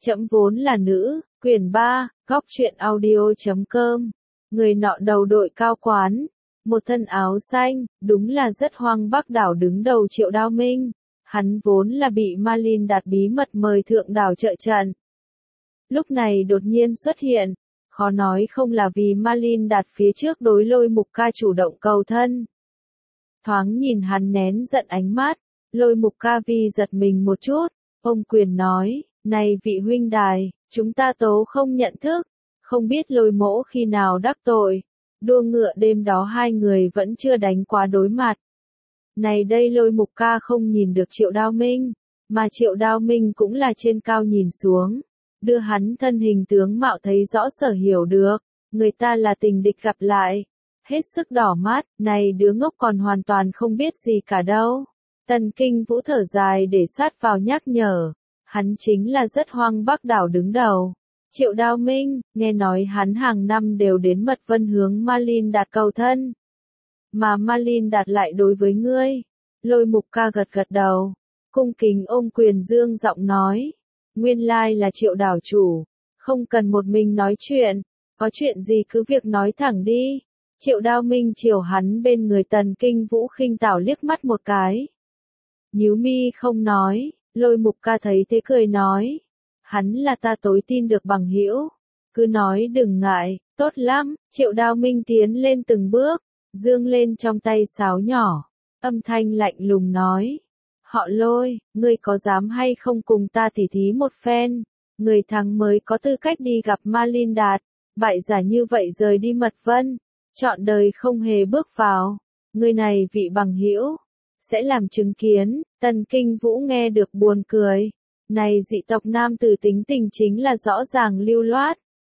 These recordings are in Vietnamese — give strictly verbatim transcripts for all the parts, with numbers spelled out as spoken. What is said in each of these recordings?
Trẫm vốn là nữ, quyển ba, góc truyện audio chấm com. Người nọ đầu đội cao quán, một thân áo xanh, đúng là rất hoang Bắc đảo đứng đầu Triệu Đao Minh. Hắn vốn là bị Ma Linh Đạt bí mật mời thượng đảo trợ trận. Lúc này đột nhiên xuất hiện, khó nói không là vì Ma Linh Đạt phía trước đối Lôi Mục Ca chủ động cầu thân. Thoáng nhìn hắn nén giận ánh mắt, Lôi Mục Ca vi giật mình một chút, ông quyền nói, này vị huynh đài, chúng ta tố không nhận thức, không biết Lôi mỗ khi nào đắc tội, đua ngựa đêm đó hai người vẫn chưa đánh quá đối mặt. Này đây Lôi Mục Ca không nhìn được Triệu Đao Minh, mà Triệu Đao Minh cũng là trên cao nhìn xuống, đưa hắn thân hình tướng mạo thấy rõ sở hiểu được, người ta là tình địch gặp lại. Hết sức đỏ mắt, này đứa ngốc còn hoàn toàn không biết gì cả đâu. Tần Kinh Vũ thở dài để sát vào nhắc nhở, hắn chính là rất hoang Bắc đảo đứng đầu. Triệu Đao Minh, nghe nói hắn hàng năm đều đến Mật Vân hướng Ma Linh Đạt cầu thân. Mà Ma Linh Đạt lại đối với ngươi. Lôi Mục Ca gật gật đầu, cung kính ôm quyền dương giọng nói, nguyên lai là Triệu đảo chủ, không cần một mình nói chuyện, có chuyện gì cứ việc nói thẳng đi. Triệu Đao Minh chiều hắn bên người Tần Kinh Vũ khinh tảo liếc mắt một cái. Nhíu mi không nói, Lôi Mục Ca thấy thế cười nói, hắn là ta tối tin được bằng hữu, cứ nói đừng ngại, tốt lắm. Triệu Đao Minh tiến lên từng bước, dương lên trong tay sáo nhỏ, âm thanh lạnh lùng nói, họ Lôi, ngươi có dám hay không cùng ta tỉ thí một phen, người thắng mới có tư cách đi gặp Ma Linh Đạt, bại giả như vậy rời đi Mật Vân, trọn đời không hề bước vào, người này vị bằng hữu sẽ làm chứng kiến. Tần Kinh Vũ nghe được buồn cười, này dị tộc nam tử tính tình chính là rõ ràng lưu loát,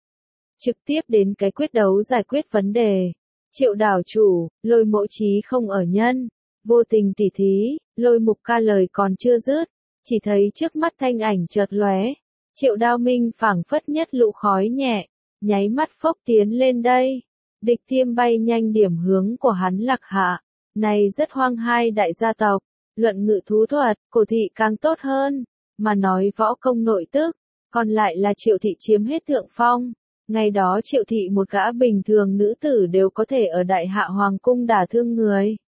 trực tiếp đến cái quyết đấu giải quyết vấn đề. Triệu đảo chủ, Lôi mỗ chí không ở nhân, vô tình tỉ thí. Lôi Mục Ca lời còn chưa dứt, chỉ thấy trước mắt thanh ảnh chợt lóe, Triệu Đao Minh phảng phất nhất lũ khói nhẹ, nháy mắt phốc tiến lên đây. Địch Thiêm bay nhanh điểm hướng của hắn lạc hạ, này rất hoang hai đại gia tộc, luận ngự thú thuật, Cổ thị càng tốt hơn, mà nói võ công nội tức, còn lại là Triệu thị chiếm hết thượng phong. Ngày đó Triệu thị một gã bình thường nữ tử đều có thể ở Đại Hạ Hoàng cung đả thương người.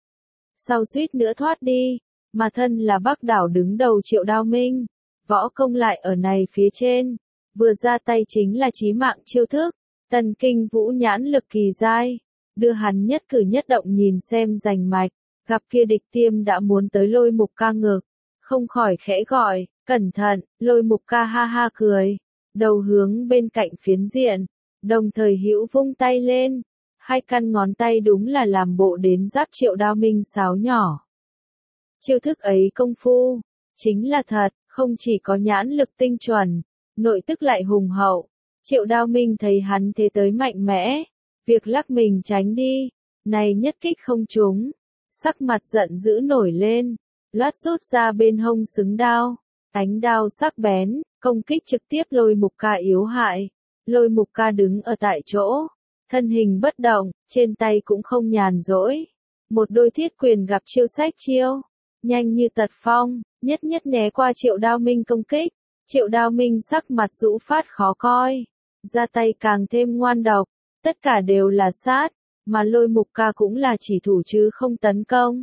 Sau suýt nữa thoát đi, mà thân là Bắc đảo đứng đầu Triệu Đao Minh, võ công lại ở này phía trên, vừa ra tay chính là chí mạng chiêu thức. Tần Kinh Vũ nhãn lực kỳ dai, đưa hắn nhất cử nhất động nhìn xem rành mạch, gặp kia Địch Tiêm đã muốn tới Lôi Mục Ca ngực, không khỏi khẽ gọi, cẩn thận. Lôi Mục Ca ha ha cười, đầu hướng bên cạnh phiến diện, đồng thời hữu vung tay lên, hai căn ngón tay đúng là làm bộ đến giáp Triệu Đao Minh sáo nhỏ. Chiêu thức ấy công phu, chính là thật, không chỉ có nhãn lực tinh chuẩn, nội tức lại hùng hậu. Triệu Đao Minh thấy hắn thế tới mạnh mẽ, việc lắc mình tránh đi, này nhất kích không trúng, sắc mặt giận dữ nổi lên, loát rút ra bên hông xứng đao, ánh đao sắc bén, công kích trực tiếp Lôi Mục Ca yếu hại. Lôi Mục Ca đứng ở tại chỗ, thân hình bất động, trên tay cũng không nhàn rỗi, một đôi thiết quyền gặp chiêu sách chiêu, nhanh như tật phong, nhất nhất né qua Triệu Đao Minh công kích. Triệu Đao Minh sắc mặt rũ phát khó coi, ra tay càng thêm ngoan độc, tất cả đều là sát, mà Lôi Mục Ca cũng là chỉ thủ chứ không tấn công.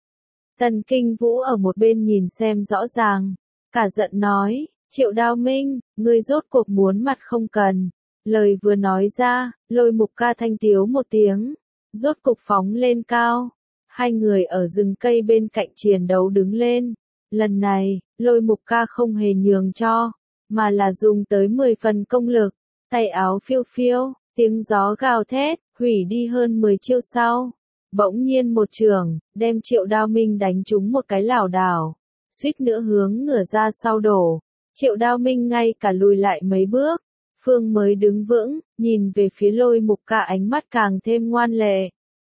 Tần Kinh Vũ ở một bên nhìn xem rõ ràng, cả giận nói, Triệu Đao Minh, ngươi rốt cuộc muốn mặt không cần. Lời vừa nói ra, Lôi Mục Ca thanh tiếu một tiếng, rốt cục phóng lên cao, hai người ở rừng cây bên cạnh chiến đấu đứng lên. Lần này, Lôi Mục Ca không hề nhường cho, mà là dùng tới mười phần công lực, tay áo phiêu phiêu, tiếng gió gào thét, hủy đi hơn mười chiêu sau. Bỗng nhiên một trường, đem Triệu Đao Minh đánh trúng một cái lảo đảo, suýt nữa hướng ngửa ra sau đổ. Triệu Đao Minh ngay cả lùi lại mấy bước, phương mới đứng vững, nhìn về phía Lôi Mục Ca ánh mắt càng thêm ngoan lệ.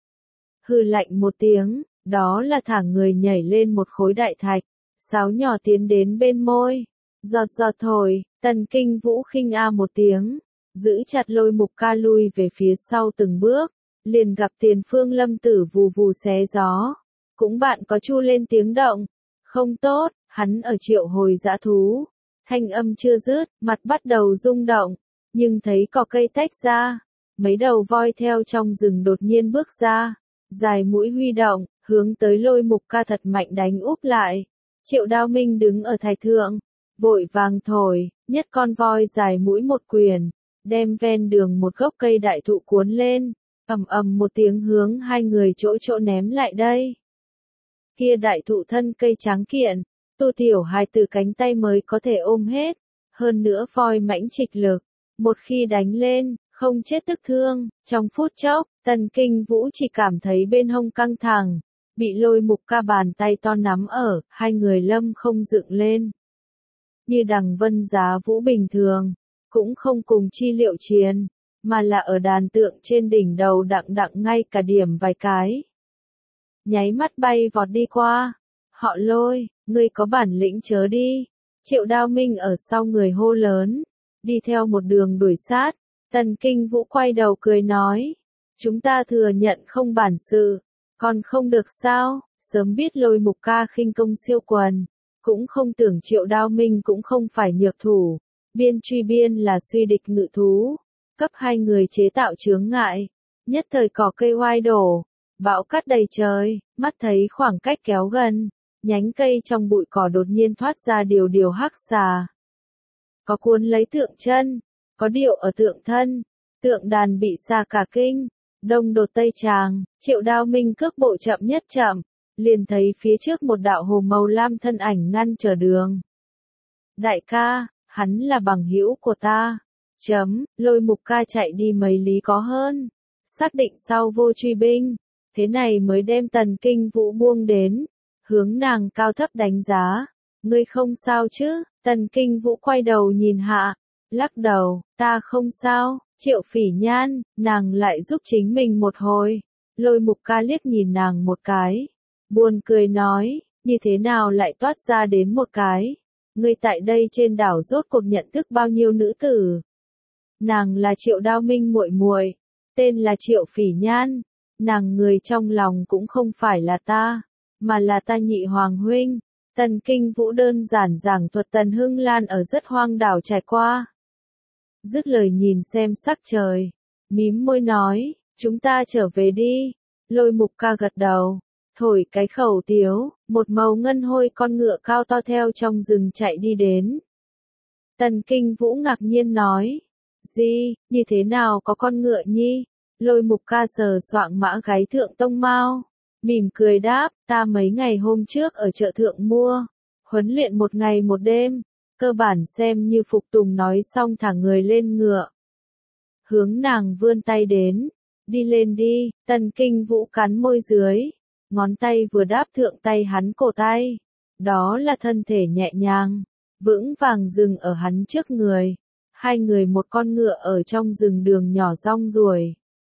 Hừ lạnh một tiếng, đó là thả người nhảy lên một khối đại thạch. Sáo nhỏ tiến đến bên môi, giọt giọt thổi. Tần Kinh Vũ khinh a một tiếng, giữ chặt Lôi Mục Ca lui về phía sau từng bước, liền gặp Tiền Phương Lâm Tử vù vù xé gió, cũng bạn có chu lên tiếng động, không tốt, hắn ở triệu hồi dã thú, Thanh âm chưa dứt, mặt bắt đầu rung động, nhưng thấy cỏ cây tách ra, mấy đầu voi theo trong rừng đột nhiên bước ra, dài mũi huy động, hướng tới Lôi Mục Ca thật mạnh đánh úp lại. Triệu Đao Minh đứng ở thạch thượng, vội vàng thổi, nhất con voi dài mũi một quyền, đem ven đường một gốc cây đại thụ cuốn lên, ầm ầm một tiếng hướng hai người chỗ chỗ ném lại đây. Kia đại thụ thân cây tráng kiện, Tu tiểu hài từ cánh tay mới có thể ôm hết, hơn nữa voi mãnh trịch lực, một khi đánh lên, không chết tức thương, trong phút chốc, Tần Kinh Vũ chỉ cảm thấy bên hông căng thẳng, bị Lôi Mục Ca bàn tay to nắm ở, hai người lâm không dựng lên. Như đằng vân giá vũ bình thường, cũng không cùng chi liệu chiến, mà là ở đàn tượng trên đỉnh đầu đặng đặng ngay cả điểm vài cái. Nháy mắt bay vọt đi qua, họ Lôi, ngươi có bản lĩnh chớ đi. Triệu Đao Minh ở sau người hô lớn, đi theo một đường đuổi sát. Tần Kinh Vũ quay đầu cười nói, chúng ta thừa nhận không bản sự, còn không được sao, sớm biết Lôi Mục Ca khinh công siêu quần, cũng không tưởng Triệu Đao Minh cũng không phải nhược thủ, biên truy biên là suy địch ngự thú, cấp hai người chế tạo chướng ngại, nhất thời cỏ cây oai đổ, bão cát đầy trời, mắt thấy khoảng cách kéo gần, nhánh cây trong bụi cỏ đột nhiên thoát ra điều điều hắc xà. Có cuốn lấy tượng chân, có điệu ở tượng thân, tượng đàn bị xà cả kinh, đông đột tây tràng, Triệu Đao Minh cước bộ chậm nhất chậm, liền thấy phía trước một đạo hồ màu lam thân ảnh ngăn trở đường. Đại ca, hắn là bằng hữu của ta. Chấm, Lôi Mục Ca chạy đi mấy lý có hơn. Xác định sau vô truy binh, thế này mới đem Tần Kinh Vũ buông đến, hướng nàng cao thấp đánh giá. Ngươi không sao chứ? Tần Kinh Vũ quay đầu nhìn hạ, lắc đầu, ta không sao. Triệu Phỉ Nhan, nàng lại giúp chính mình một hồi. Lôi Mục Ca liếc nhìn nàng một cái, buồn cười nói, như thế nào lại toát ra đến một cái? Ngươi tại đây trên đảo rốt cuộc nhận thức bao nhiêu nữ tử? Nàng là Triệu Đao Minh muội muội, tên là Triệu Phỉ Nhan, nàng người trong lòng cũng không phải là ta, mà là ta nhị hoàng huynh. Tần Kinh Vũ đơn giản giảng thuật Tần Hưng Lan ở rất hoang đảo trải qua. Dứt lời nhìn xem sắc trời, mím môi nói, chúng ta trở về đi. Lôi Mục Ca gật đầu, thổi cái khẩu tiếu, một màu ngân hôi con ngựa cao to theo trong rừng chạy đi đến. Tần Kinh Vũ ngạc nhiên nói, gì, như thế nào có con ngựa nhi? Lôi Mục Ca sờ soạng mã gáy thượng tông mao, mỉm cười đáp, ta mấy ngày hôm trước ở chợ thượng mua, huấn luyện một ngày một đêm, cơ bản xem như phục tùng nói xong thả người lên ngựa. Hướng nàng vươn tay đến, đi lên đi. Tần Kinh Vũ cắn môi dưới, ngón tay vừa đáp thượng tay hắn cổ tay, đó là thân thể nhẹ nhàng, vững vàng dừng ở hắn trước người, hai người một con ngựa ở trong rừng đường nhỏ rong ruổi.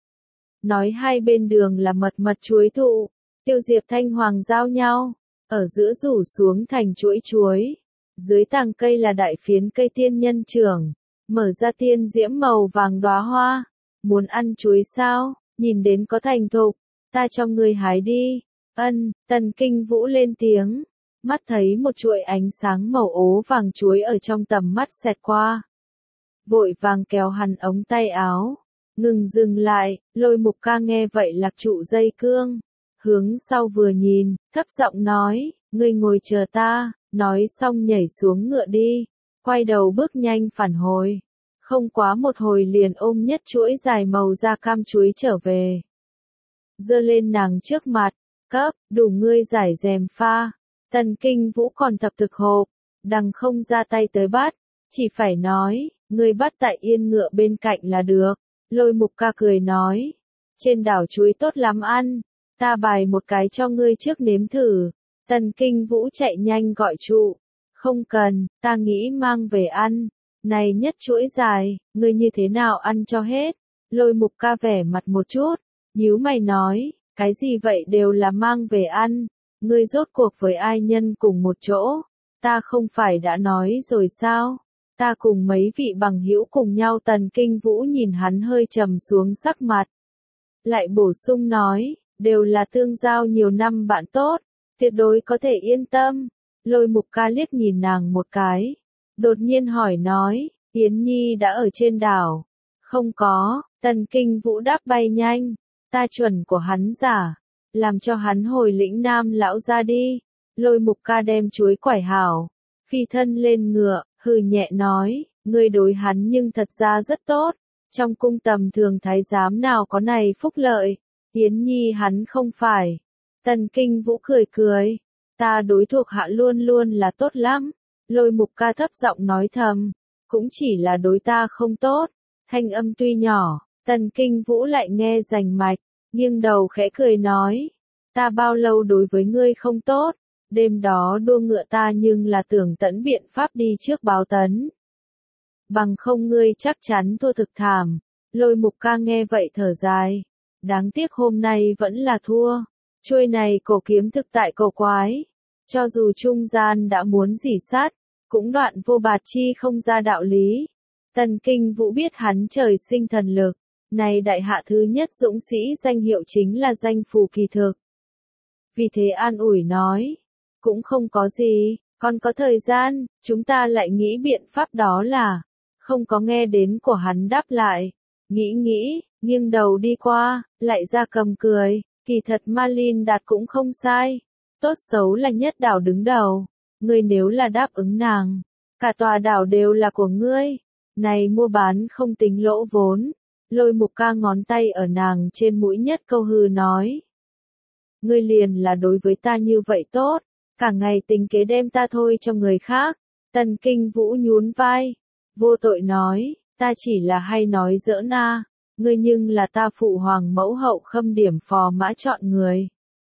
Nói hai bên đường là mật mật chuối thụ, Tiêu Diệp Thanh Hoàng giao nhau, ở giữa rủ xuống thành chuỗi chuối, dưới tàng cây là đại phiến cây tiên nhân trưởng, mở ra tiên diễm màu vàng đóa hoa. Muốn ăn chuối sao? Nhìn đến có thành thục, ta cho ngươi hái đi. Ân, Tần Kinh Vũ lên tiếng, mắt thấy một chuỗi ánh sáng màu ố vàng chuối ở trong tầm mắt xẹt qua. Vội vàng kéo hắn ống tay áo, ngừng dừng lại. Lôi Mục Ca nghe vậy lạc trụ dây cương, hướng sau vừa nhìn, thấp giọng nói, ngươi ngồi chờ ta. Nói xong nhảy xuống ngựa đi, quay đầu bước nhanh phản hồi. Không quá một hồi liền ôm nhất chuỗi dài màu da cam chuối trở về. Giơ lên nàng trước mặt, cấp, đủ ngươi giải rèm pha. Tần Kinh Vũ còn thập thực hộp, đằng không ra tay tới bắt, chỉ phải nói, ngươi bắt tại yên ngựa bên cạnh là được. Lôi Mục Ca cười nói, trên đảo chuối tốt lắm ăn, ta bài một cái cho ngươi trước nếm thử. Tần Kinh Vũ chạy nhanh gọi trụ, không cần, ta nghĩ mang về ăn. Này nhất chuỗi dài, ngươi như thế nào ăn cho hết? Lôi Mục Ca vẻ mặt một chút, nhíu mày nói, cái gì vậy đều là mang về ăn, ngươi rốt cuộc với ai nhân cùng một chỗ? Ta không phải đã nói rồi sao? Ta cùng mấy vị bằng hữu cùng nhau. Tần Kinh Vũ nhìn hắn hơi trầm xuống sắc mặt, lại bổ sung nói, đều là tương giao nhiều năm bạn tốt, tuyệt đối có thể yên tâm. Lôi Mục Ca liếc nhìn nàng một cái, đột nhiên hỏi nói, Yến Nhi đã ở trên đảo. Không có, Tần Kinh Vũ đáp bay nhanh, ta chuẩn của hắn giả, làm cho hắn hồi lĩnh Nam lão ra đi. Lôi Mục Ca đem chuối quải hảo, phi thân lên ngựa, hừ nhẹ nói, ngươi đối hắn nhưng thật ra rất tốt, trong cung tầm thường thái giám nào có này phúc lợi, Yến Nhi hắn không phải. Tần Kinh Vũ cười cười, ta đối thuộc hạ luôn luôn là tốt lắm. Lôi Mục Ca thấp giọng nói thầm, cũng chỉ là đối ta không tốt. Thanh âm tuy nhỏ, Tần Kinh Vũ lại nghe rành mạch, nghiêng đầu khẽ cười nói, ta bao lâu đối với ngươi không tốt, đêm đó đua ngựa ta nhưng là tưởng tận biện pháp đi trước báo tấn. Bằng không ngươi chắc chắn thua thực thảm. Lôi Mục Ca nghe vậy thở dài, đáng tiếc hôm nay vẫn là thua, chuôi này cổ kiếm thực tại cổ quái, cho dù trung gian đã muốn dỉ sát, cũng đoạn vô bạt chi không ra đạo lý. Tần Kinh Vũ biết hắn trời sinh thần lực, này đại hạ thứ nhất dũng sĩ danh hiệu chính là danh phù kỳ thực. Vì thế an ủi nói, cũng không có gì, còn có thời gian, chúng ta lại nghĩ biện pháp đó là, không có nghe đến của hắn đáp lại, nghĩ nghĩ, nghiêng đầu đi qua, lại ra cầm cười, kỳ thật Malin Đạt cũng không sai, tốt xấu là nhất đảo đứng đầu, ngươi nếu là đáp ứng nàng, cả tòa đảo đều là của ngươi. Này mua bán không tính lỗ vốn. Lôi Mục Ca ngón tay ở nàng trên mũi nhất câu hừ nói. Ngươi liền là đối với ta như vậy tốt, cả ngày tính kế đem ta thôi cho người khác. Tần Kinh Vũ nhún vai, vô tội nói, ta chỉ là hay nói giỡn na, ngươi nhưng là ta phụ hoàng mẫu hậu khâm điểm phò mã chọn người.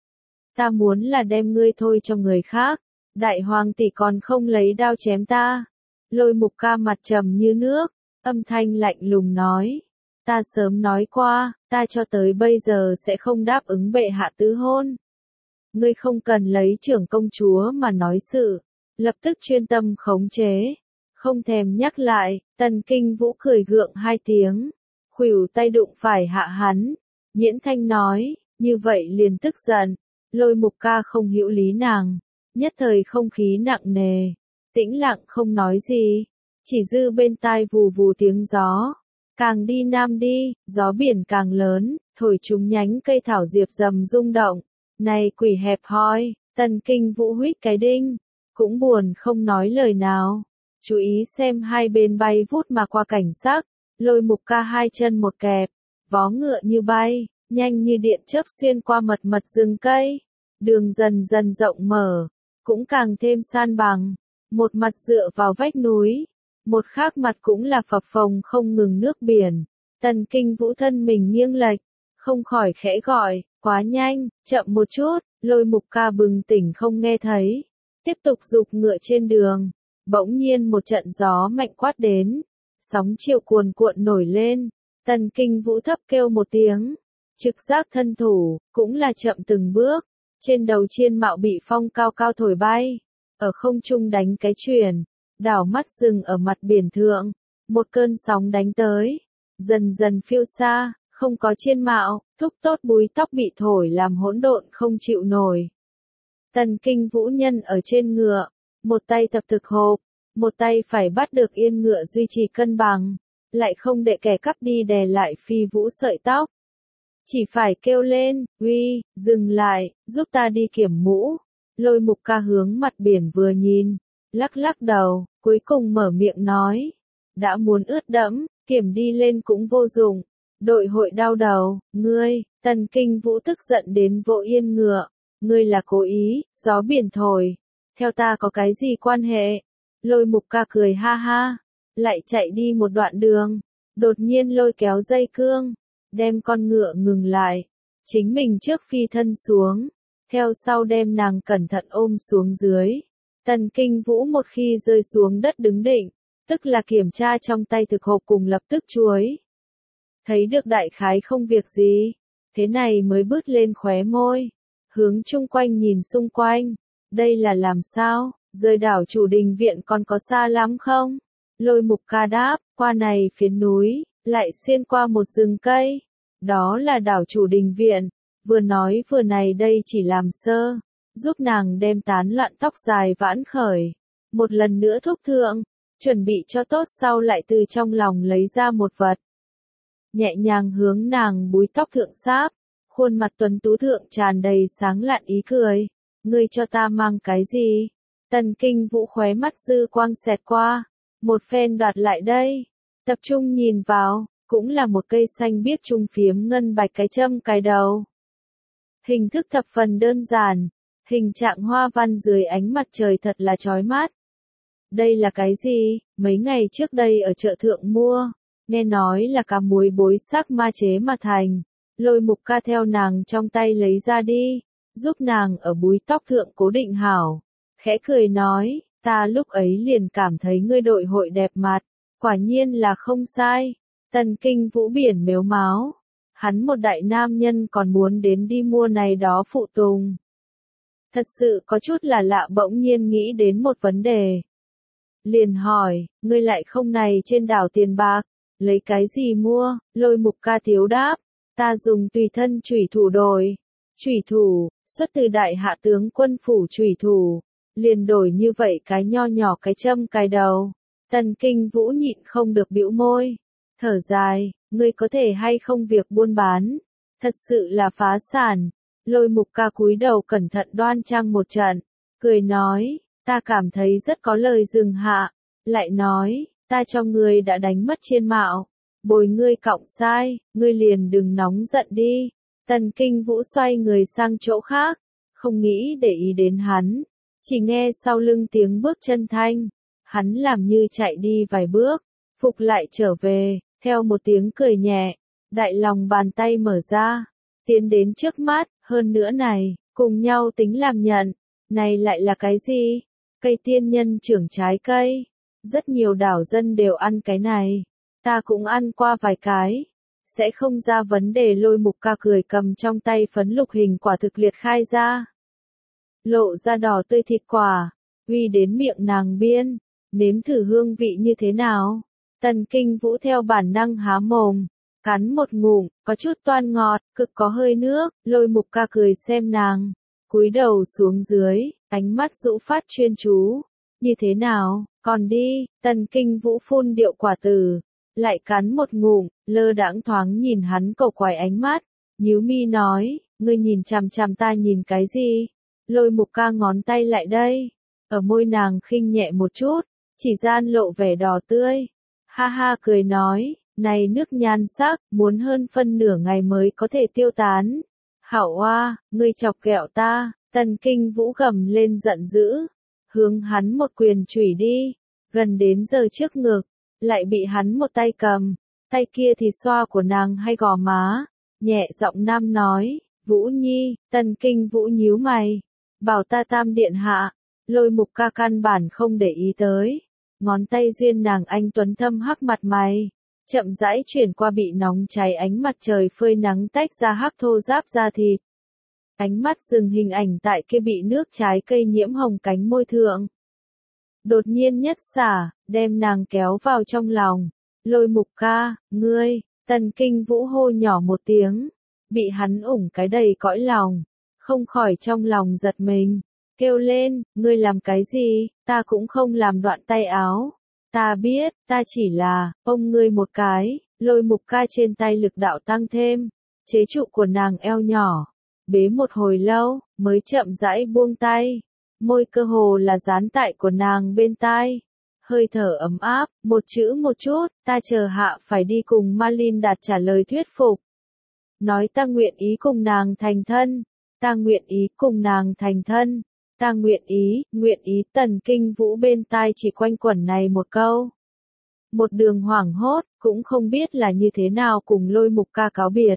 Ta muốn là đem ngươi thôi cho người khác, đại hoàng tỷ còn không lấy đao chém ta. Lôi Mục Ca mặt trầm như nước, âm thanh lạnh lùng nói, ta sớm nói qua, ta cho tới bây giờ sẽ không đáp ứng bệ hạ tứ hôn. Ngươi không cần lấy trưởng công chúa mà nói sự, lập tức chuyên tâm khống chế, không thèm nhắc lại. Tần Kinh Vũ cười gượng hai tiếng, khuỷu tay đụng phải hạ hắn, Nhiễn Thanh nói, như vậy liền tức giận. Lôi Mục Ca không hiểu lý nàng, nhất thời không khí nặng nề. Tĩnh lặng không nói gì, chỉ dư bên tai vù vù tiếng gió. Càng đi nam đi, gió biển càng lớn, thổi chúng nhánh cây thảo diệp rầm rung động. Này quỷ hẹp hòi, Tần Kinh Vũ huýt cái đinh, cũng buồn không nói lời nào. Chú ý xem hai bên bay vút mà qua cảnh sắc, Lôi Mục Ca hai chân một kẹp, vó ngựa như bay, nhanh như điện chớp xuyên qua mật mật rừng cây. Đường dần dần rộng mở, cũng càng thêm san bằng. Một mặt dựa vào vách núi, một khác mặt cũng là phập phồng không ngừng nước biển. Tần Kinh Vũ thân mình nghiêng lệch, không khỏi khẽ gọi, quá nhanh, chậm một chút. Lôi Mục Ca bừng tỉnh không nghe thấy, tiếp tục giục ngựa trên đường. Bỗng nhiên một trận gió mạnh quát đến, sóng chiều cuồn cuộn nổi lên. Tần Kinh Vũ thấp kêu một tiếng, trực giác thân thủ, cũng là chậm từng bước. Trên đầu chiên mạo bị phong cao cao thổi bay, ở không trung đánh cái chuyền, đảo mắt dừng ở mặt biển thượng, một cơn sóng đánh tới, dần dần phiêu xa, không có chiên mạo, thúc tốt búi tóc bị thổi làm hỗn độn không chịu nổi. Tần Kinh Vũ nhân ở trên ngựa, một tay thập thực hộp, một tay phải bắt được yên ngựa duy trì cân bằng, lại không để kẻ cắp đi đè lại Phi Vũ sợi tóc. Chỉ phải kêu lên, uy, dừng lại, giúp ta đi kiểm mũ. Lôi Mục Ca hướng mặt biển vừa nhìn, lắc lắc đầu, cuối cùng mở miệng nói. Đã muốn ướt đẫm, kiểm đi lên cũng vô dụng. Đội hội đau đầu, ngươi. Tần Kinh Vũ tức giận đến vỗ yên ngựa. Ngươi là cố ý, gió biển thổi. Theo ta có cái gì quan hệ? Lôi Mục Ca cười ha ha, lại chạy đi một đoạn đường. Đột nhiên lôi kéo dây cương, đem con ngựa ngừng lại. Chính mình trước phi thân xuống, theo sau đem nàng cẩn thận ôm xuống dưới. Tần Kinh Vũ một khi rơi xuống đất đứng định, tức là kiểm tra trong tay thực hộp cùng lập tức chuối. Thấy được đại khái không việc gì, thế này mới bứt lên khóe môi, hướng chung quanh nhìn xung quanh. Đây là làm sao, rời đảo Chủ Đình Viện còn có xa lắm không? Lôi Mục Ca đáp, qua này phiến núi, lại xuyên qua một rừng cây. Đó là đảo Chủ Đình Viện. Vừa nói vừa này đây chỉ làm sơ, giúp nàng đem tán loạn tóc dài vãn khởi. Một lần nữa thúc thượng, chuẩn bị cho tốt sau lại từ trong lòng lấy ra một vật. Nhẹ nhàng hướng nàng búi tóc thượng sáp, khuôn mặt tuấn tú thượng tràn đầy sáng lạn ý cười. Ngươi cho ta mang cái gì? Tần Kinh Vũ khóe mắt dư quang xẹt qua, một phen đoạt lại đây, tập trung nhìn vào, cũng là một cây xanh biếc trung phiếm ngân bạch cái châm cài đầu. Hình thức thập phần đơn giản, hình trạng hoa văn dưới ánh mặt trời thật là chói mắt. Đây là cái gì? Mấy ngày trước đây ở chợ thượng mua, nghe nói là cá muối bối sắc ma chế mà thành. Lôi Mục Ca theo nàng trong tay lấy ra đi, giúp nàng ở búi tóc thượng cố định hảo. Khẽ cười nói, ta lúc ấy liền cảm thấy ngươi đội hội đẹp mặt, quả nhiên là không sai. Tần Kinh Vũ biển mếu máo, hắn một đại nam nhân còn muốn đến đi mua này đó phụ tùng. Thật sự có chút là lạ, bỗng nhiên nghĩ đến một vấn đề. Liền hỏi, ngươi lại không này trên đảo tiền bạc, lấy cái gì mua? Lôi Mục Ca thiếu đáp, ta dùng tùy thân chủy thủ đổi. Chủy thủ, xuất từ đại hạ tướng quân phủ chủy thủ, liền đổi như vậy cái nho nhỏ cái châm cài đầu. Tần Kinh Vũ nhịn không được bĩu môi, thở dài, ngươi có thể hay không việc buôn bán, thật sự là phá sản. Lôi Mục Ca cúi đầu cẩn thận đoan trang một trận, cười nói, ta cảm thấy rất có lời dừng hạ, lại nói, ta cho ngươi đã đánh mất chiên mạo, bồi ngươi cọng sai, ngươi liền đừng nóng giận đi. Tần Kinh Vũ xoay người sang chỗ khác, không nghĩ để ý đến hắn, chỉ nghe sau lưng tiếng bước chân thanh, hắn làm như chạy đi vài bước, phục lại trở về, theo một tiếng cười nhẹ, đại lòng bàn tay mở ra, tiến đến trước mắt, hơn nữa này, cùng nhau tính làm nhận, này lại là cái gì? Cây tiên nhân trưởng trái cây, rất nhiều đảo dân đều ăn cái này, ta cũng ăn qua vài cái, sẽ không ra vấn đề. Lôi Mục Ca cười cầm trong tay phấn lục hình quả thực liệt khai ra, lộ ra đỏ tươi thịt quả, uy đến miệng nàng biên, nếm thử hương vị như thế nào. Tần Kinh Vũ theo bản năng há mồm, cắn một ngụm, có chút toan ngọt, cực có hơi nước. Lôi Mục Ca cười xem nàng, cúi đầu xuống dưới, ánh mắt dụ phát chuyên chú. Như thế nào, còn đi? Tần Kinh Vũ phun điệu quả tử, lại cắn một ngụm, lơ đãng thoáng nhìn hắn cầu quài ánh mắt, nhíu mi nói, ngươi nhìn chằm chằm ta nhìn cái gì? Lôi Mục Ca ngón tay lại đây, ở môi nàng khinh nhẹ một chút, chỉ gian lộ vẻ đỏ tươi. Ha ha cười nói, này nước nhan sắc, muốn hơn phân nửa ngày mới có thể tiêu tán. Hảo oa, ngươi chọc ghẹo ta. Tần Kinh Vũ gầm lên giận dữ, hướng hắn một quyền chủy đi, gần đến giờ trước ngực, lại bị hắn một tay cầm, tay kia thì xoa của nàng hay gò má, nhẹ giọng nam nói, Vũ Nhi. Tần Kinh Vũ nhíu mày, bảo ta Tam điện hạ. Lôi Mục Ca căn bản không để ý tới, ngón tay duyên nàng anh tuấn thâm hắc mặt mày, chậm rãi chuyển qua bị nóng cháy ánh mặt trời phơi nắng tách ra hắc thô ráp da thịt. Ánh mắt dừng hình ảnh tại kia bị nước trái cây nhiễm hồng cánh môi thượng. Đột nhiên nhất xả, đem nàng kéo vào trong lòng. Lôi Mục Ca, ngươi. Tần Kinh Vũ hô nhỏ một tiếng, bị hắn ủng cái đầy cõi lòng, không khỏi trong lòng giật mình, kêu lên, ngươi làm cái gì? Ta cũng không làm đoạn tay áo. Ta biết, ta chỉ là, ôm ngươi một cái. Lôi Mục Ca trên tay lực đạo tăng thêm, chế trụ của nàng eo nhỏ, bế một hồi lâu, mới chậm rãi buông tay, môi cơ hồ là dán tại của nàng bên tai, hơi thở ấm áp, một chữ một chút, ta chờ hạ phải đi cùng Malin đạt trả lời thuyết phục. Nói ta nguyện ý cùng nàng thành thân, ta nguyện ý cùng nàng thành thân, ta nguyện ý, nguyện ý. Tần Kinh Vũ bên tai chỉ quanh quẩn này một câu. Một đường hoảng hốt, cũng không biết là như thế nào cùng Lôi Mục Ca cáo biệt.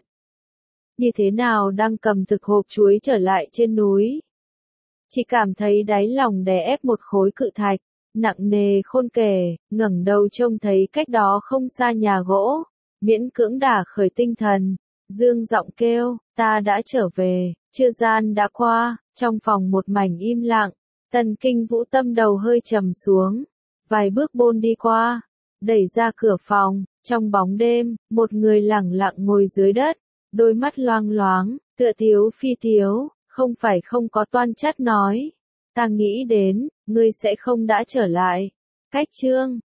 Như thế nào đang cầm thực hộp chuối trở lại trên núi. Chỉ cảm thấy đáy lòng đè ép một khối cự thạch, nặng nề khôn kể, ngẩng đầu trông thấy cách đó không xa nhà gỗ, miễn cưỡng đả khởi tinh thần, dương giọng kêu, ta đã trở về. Chưa gian đã qua, trong phòng một mảnh im lặng, Tần Kinh Vũ tâm đầu hơi trầm xuống, vài bước bôn đi qua, đẩy ra cửa phòng, trong bóng đêm, một người lẳng lặng ngồi dưới đất, đôi mắt loang loáng, tựa tiếu phi tiếu, không phải không có toan chắt nói, ta nghĩ đến, ngươi sẽ không đã trở lại. Cách chương